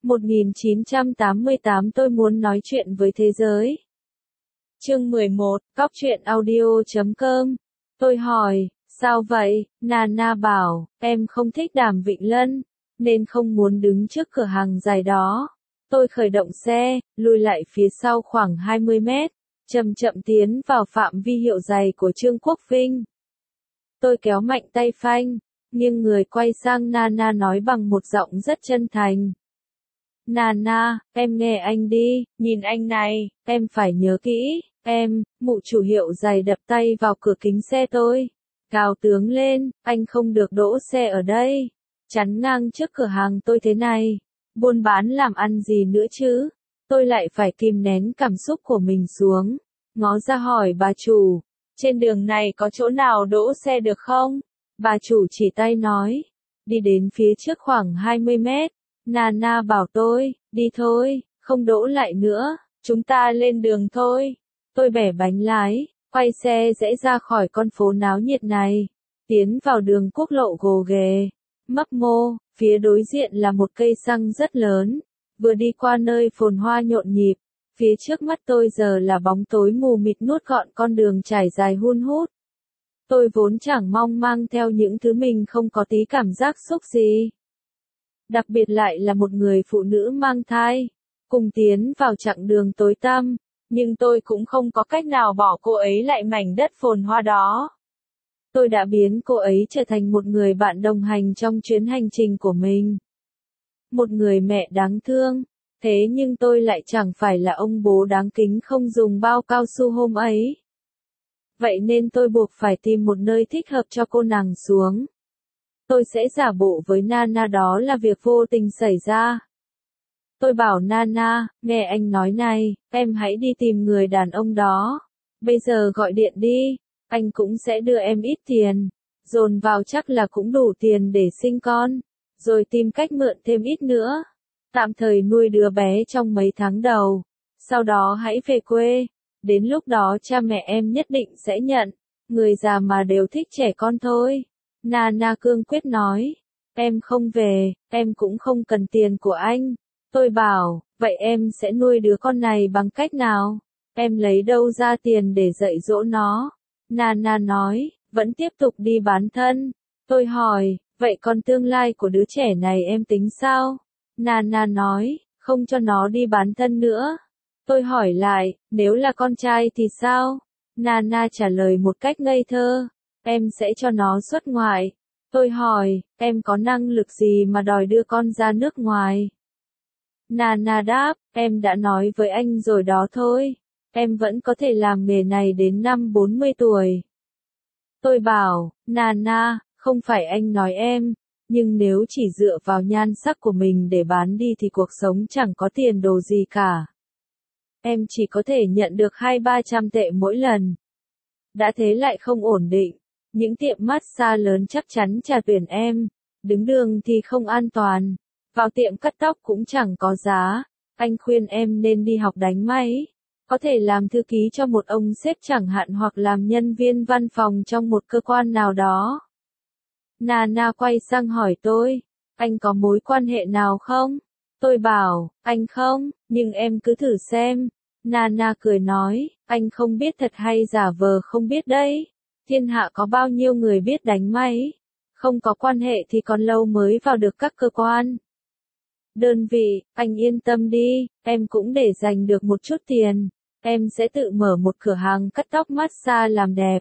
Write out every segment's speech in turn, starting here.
1988 tôi muốn nói chuyện với thế giới. Chương 11, Cóc truyện audio.com. Tôi hỏi, sao vậy? Nana bảo, em không thích Đàm Vịnh Lân, nên không muốn đứng trước cửa hàng giày đó. Tôi khởi động xe, lùi lại phía sau khoảng 20 mét, chậm chậm tiến vào phạm vi hiệu giày của Trương Quốc Vinh. Tôi kéo mạnh tay phanh, nghiêng người quay sang Nana nói bằng một giọng rất chân thành. Nana, em nghe anh đi, nhìn anh này, em phải nhớ kỹ, mụ chủ hiệu giày đập tay vào cửa kính xe tôi. Cao tướng lên, anh không được đỗ xe ở đây, chắn ngang trước cửa hàng tôi thế này. Buôn bán làm ăn gì nữa chứ? Tôi lại phải kìm nén cảm xúc của mình xuống, ngó ra hỏi bà chủ, trên đường này có chỗ nào đỗ xe được không? Bà chủ chỉ tay nói, đi đến phía trước khoảng 20 mét. Nana bảo tôi, đi thôi, không đỗ lại nữa, chúng ta lên đường thôi. Tôi bẻ bánh lái, quay xe rẽ ra khỏi con phố náo nhiệt này, tiến vào đường quốc lộ gồ ghề, mấp mô, phía đối diện là một cây xăng rất lớn, vừa đi qua nơi phồn hoa nhộn nhịp, phía trước mắt tôi giờ là bóng tối mù mịt nuốt gọn con đường trải dài hun hút. Tôi vốn chẳng mong mang theo những thứ mình không có tí cảm giác xúc gì. Đặc biệt lại là một người phụ nữ mang thai, cùng tiến vào chặng đường tối tăm, nhưng tôi cũng không có cách nào bỏ cô ấy lại mảnh đất phồn hoa đó. Tôi đã biến cô ấy trở thành một người bạn đồng hành trong chuyến hành trình của mình. Một người mẹ đáng thương, thế nhưng tôi lại chẳng phải là ông bố đáng kính không dùng bao cao su hôm ấy. Vậy nên tôi buộc phải tìm một nơi thích hợp cho cô nàng xuống. Tôi sẽ giả bộ với Nana đó là việc vô tình xảy ra. Tôi bảo Nana, nghe anh nói này, em hãy đi tìm người đàn ông đó. Bây giờ gọi điện đi, anh cũng sẽ đưa em ít tiền. Dồn vào chắc là cũng đủ tiền để sinh con. Rồi tìm cách mượn thêm ít nữa. Tạm thời nuôi đứa bé trong mấy tháng đầu. Sau đó hãy về quê. Đến lúc đó cha mẹ em nhất định sẽ nhận. Người già mà đều thích trẻ con thôi. Nana cương quyết nói. Em không về, em cũng không cần tiền của anh. Tôi bảo, vậy em sẽ nuôi đứa con này bằng cách nào? Em lấy đâu ra tiền để dạy dỗ nó? Nana nói, vẫn tiếp tục đi bán thân. Tôi hỏi, vậy còn tương lai của đứa trẻ này em tính sao? Nana nói, không cho nó đi bán thân nữa. Tôi hỏi lại, nếu là con trai thì sao? Nana trả lời một cách ngây thơ, em sẽ cho nó xuất ngoại. Tôi hỏi, em có năng lực gì mà đòi đưa con ra nước ngoài? Nana đáp, em đã nói với anh rồi đó thôi. Em vẫn có thể làm nghề này đến năm 40 tuổi. Tôi bảo, Nana, không phải anh nói em, nhưng nếu chỉ dựa vào nhan sắc của mình để bán đi thì cuộc sống chẳng có tiền đồ gì cả. Em chỉ có thể nhận được 200-300 tệ mỗi lần. Đã thế lại không ổn định. Những tiệm massage lớn chắc chắn trả tuyển em. Đứng đường thì không an toàn. Vào tiệm cắt tóc cũng chẳng có giá. Anh khuyên em nên đi học đánh máy. Có thể làm thư ký cho một ông sếp chẳng hạn hoặc làm nhân viên văn phòng trong một cơ quan nào đó. Nana quay sang hỏi tôi, anh có mối quan hệ nào không? Tôi bảo, anh không, nhưng em cứ thử xem. Nana cười nói, anh không biết thật hay giả vờ không biết đấy. Thiên hạ có bao nhiêu người biết đánh máy. Không có quan hệ thì còn lâu mới vào được các cơ quan. Đơn vị, anh yên tâm đi, em cũng để dành được một chút tiền. Em sẽ tự mở một cửa hàng cắt tóc massage làm đẹp.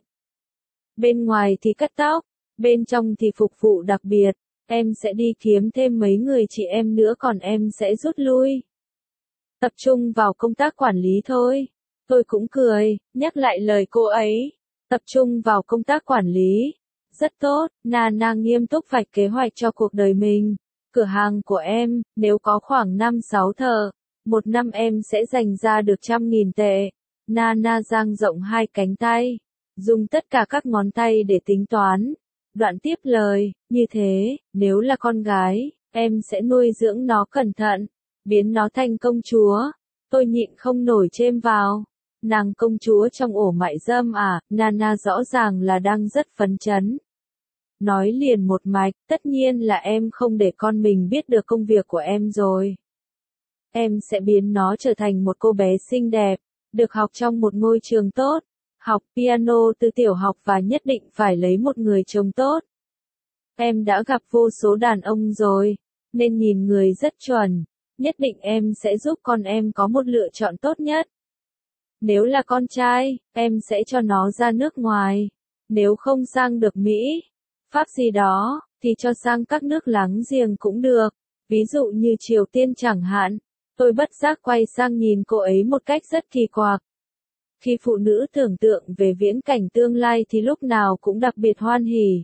Bên ngoài thì cắt tóc, bên trong thì phục vụ đặc biệt. Em sẽ đi kiếm thêm mấy người chị em nữa còn em sẽ rút lui. Tập trung vào công tác quản lý thôi. Tôi cũng cười, nhắc lại lời cô ấy. Tập trung vào công tác quản lý. Rất tốt, Nana nghiêm túc vạch kế hoạch cho cuộc đời mình. Cửa hàng của em, nếu có khoảng 5-6 thợ, một năm em sẽ dành ra được 100.000 tệ. Nana dang rộng hai cánh tay, dùng tất cả các ngón tay để tính toán. Đoạn tiếp lời, như thế, nếu là con gái, em sẽ nuôi dưỡng nó cẩn thận, biến nó thành công chúa. Tôi nhịn không nổi chêm vào. Nàng công chúa trong ổ mại dâm à? Nana rõ ràng là đang rất phấn chấn. Nói liền một mạch, tất nhiên là em không để con mình biết được công việc của em rồi. em sẽ biến nó trở thành một cô bé xinh đẹp, được học trong một ngôi trường tốt, học piano từ tiểu học và nhất định phải lấy một người chồng tốt. Em đã gặp vô số đàn ông rồi, nên nhìn người rất chuẩn, nhất định em sẽ giúp con em có một lựa chọn tốt nhất. Nếu là con trai, em sẽ cho nó ra nước ngoài, nếu không sang được Mỹ, Pháp gì đó, thì cho sang các nước láng giềng cũng được, ví dụ như Triều Tiên chẳng hạn. Tôi bất giác quay sang nhìn cô ấy một cách rất kỳ quặc. Khi phụ nữ tưởng tượng về viễn cảnh tương lai thì lúc nào cũng đặc biệt hoan hỉ.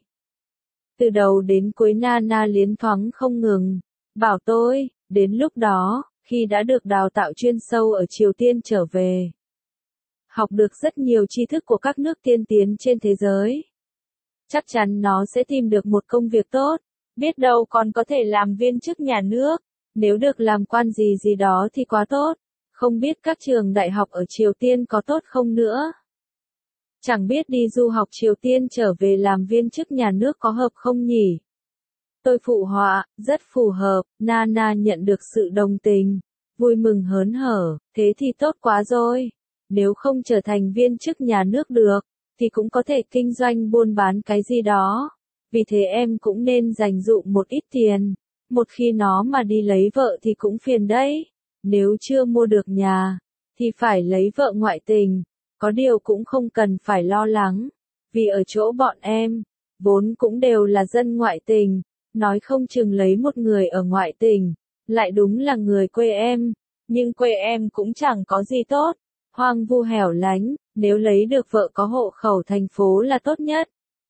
Từ đầu đến cuối Nana liến thoáng không ngừng, bảo tôi, đến lúc đó, khi đã được đào tạo chuyên sâu ở Triều Tiên trở về, học được rất nhiều tri thức của các nước tiên tiến trên thế giới, chắc chắn nó sẽ tìm được một công việc tốt, biết đâu còn có thể làm viên chức nhà nước, nếu được làm quan gì gì đó thì quá tốt, không biết các trường đại học ở Triều Tiên có tốt không nữa. Chẳng biết đi du học Triều Tiên trở về làm viên chức nhà nước có hợp không nhỉ? Tôi phụ họa, rất phù hợp, Nana nhận được sự đồng tình, vui mừng hớn hở, thế thì tốt quá rồi. Nếu không trở thành viên chức nhà nước được, thì cũng có thể kinh doanh buôn bán cái gì đó. Vì thế em cũng nên dành dụm một ít tiền. Một khi nó mà đi lấy vợ thì cũng phiền đấy. Nếu chưa mua được nhà, thì phải lấy vợ ngoại tình. Có điều cũng không cần phải lo lắng. Vì ở chỗ bọn em, vốn cũng đều là dân ngoại tình. Nói không chừng lấy một người ở ngoại tình, lại đúng là người quê em. Nhưng quê em cũng chẳng có gì tốt. Hoang vu hẻo lánh, nếu lấy được vợ có hộ khẩu thành phố là tốt nhất.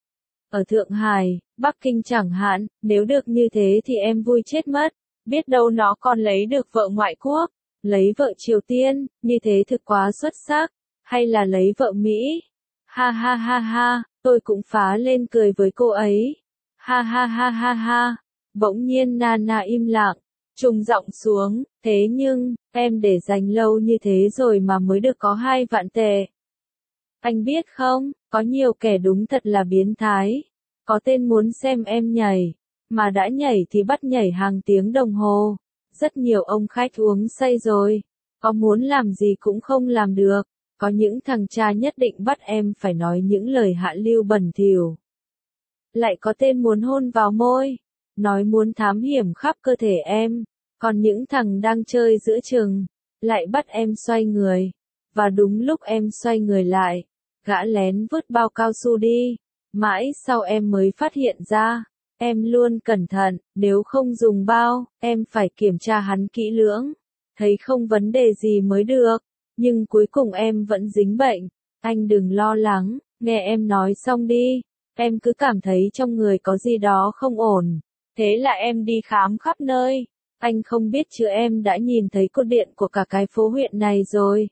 Ở Thượng Hải, Bắc Kinh chẳng hạn, nếu được như thế thì em vui chết mất. Biết đâu nó còn lấy được vợ ngoại quốc, lấy vợ Triều Tiên, như thế thực quá xuất sắc. Hay là lấy vợ Mỹ. Ha ha ha ha, tôi cũng phá lên cười với cô ấy. Ha ha ha ha ha. Bỗng nhiên Nana im lặng, trùng giọng xuống, thế nhưng, em để dành lâu như thế rồi mà mới được có 2 vạn tệ. Anh biết không, có nhiều kẻ đúng thật là biến thái. Có tên muốn xem em nhảy, mà đã nhảy thì bắt nhảy hàng tiếng đồng hồ. Rất nhiều ông khách uống say rồi, có muốn làm gì cũng không làm được. Có những thằng cha nhất định bắt em phải nói những lời hạ lưu bẩn thỉu. Lại có tên muốn hôn vào môi, nói muốn thám hiểm khắp cơ thể em. Còn những thằng đang chơi giữa chừng, lại bắt em xoay người. Và đúng lúc em xoay người lại, gã lén vứt bao cao su đi. Mãi sau em mới phát hiện ra, em luôn cẩn thận, nếu không dùng bao, em phải kiểm tra hắn kỹ lưỡng. Thấy không vấn đề gì mới được. Nhưng cuối cùng em vẫn dính bệnh. Anh đừng lo lắng, nghe em nói xong đi. Em cứ cảm thấy trong người có gì đó không ổn. Thế là em đi khám khắp nơi. Anh không biết chứ em đã nhìn thấy cột điện của cả cái phố huyện này rồi.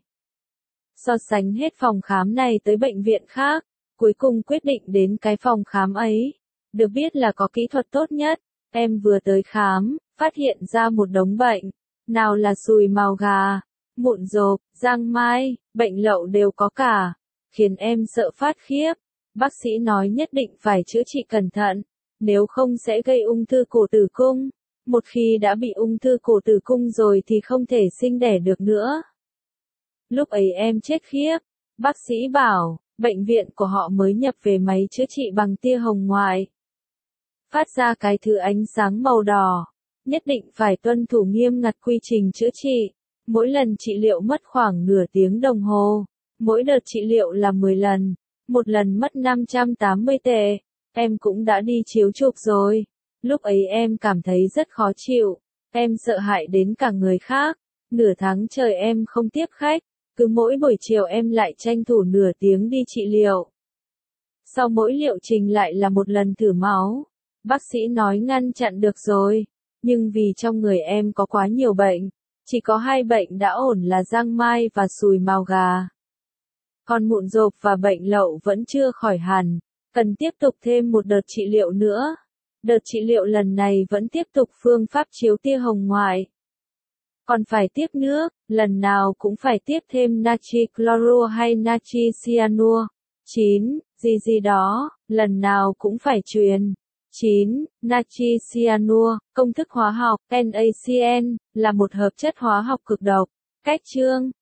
So sánh hết phòng khám này tới bệnh viện khác, cuối cùng quyết định đến cái phòng khám ấy. Được biết là có kỹ thuật tốt nhất. Em vừa tới khám, phát hiện ra một đống bệnh. Nào là sùi mào gà, mụn rộp, giang mai, bệnh lậu đều có cả. Khiến em sợ phát khiếp. Bác sĩ nói nhất định phải chữa trị cẩn thận. Nếu không sẽ gây ung thư cổ tử cung. Một khi đã bị ung thư cổ tử cung rồi thì không thể sinh đẻ được nữa. Lúc ấy em chết khiếp. Bác sĩ bảo, bệnh viện của họ mới nhập về máy chữa trị bằng tia hồng ngoại. Phát ra cái thứ ánh sáng màu đỏ. Nhất định phải tuân thủ nghiêm ngặt quy trình chữa trị. Mỗi lần trị liệu mất khoảng nửa tiếng đồng hồ. Mỗi đợt trị liệu là 10 lần. Một lần mất 580 tệ. Em cũng đã đi chiếu chụp rồi. Lúc ấy em cảm thấy rất khó chịu. Em sợ hãi đến cả người khác. Nửa tháng trời em không tiếp khách. Cứ mỗi buổi chiều em lại tranh thủ nửa tiếng đi trị liệu. Sau mỗi liệu trình lại là một lần thử máu. Bác sĩ nói ngăn chặn được rồi. Nhưng vì trong người em có quá nhiều bệnh. Chỉ có 2 bệnh đã ổn là giang mai và sùi mào gà. Còn mụn rộp và bệnh lậu vẫn chưa khỏi hẳn. Cần tiếp tục thêm một đợt trị liệu nữa. Đợt trị liệu lần này vẫn tiếp tục phương pháp chiếu tia hồng ngoại. Còn phải tiếp nước, lần nào cũng phải tiếp thêm natri cloro hay natri cyanua. 9, gì gì đó, lần nào cũng phải truyền. 9. Natri cyanua, công thức hóa học, NaCN, là một hợp chất hóa học cực độc. Cách chương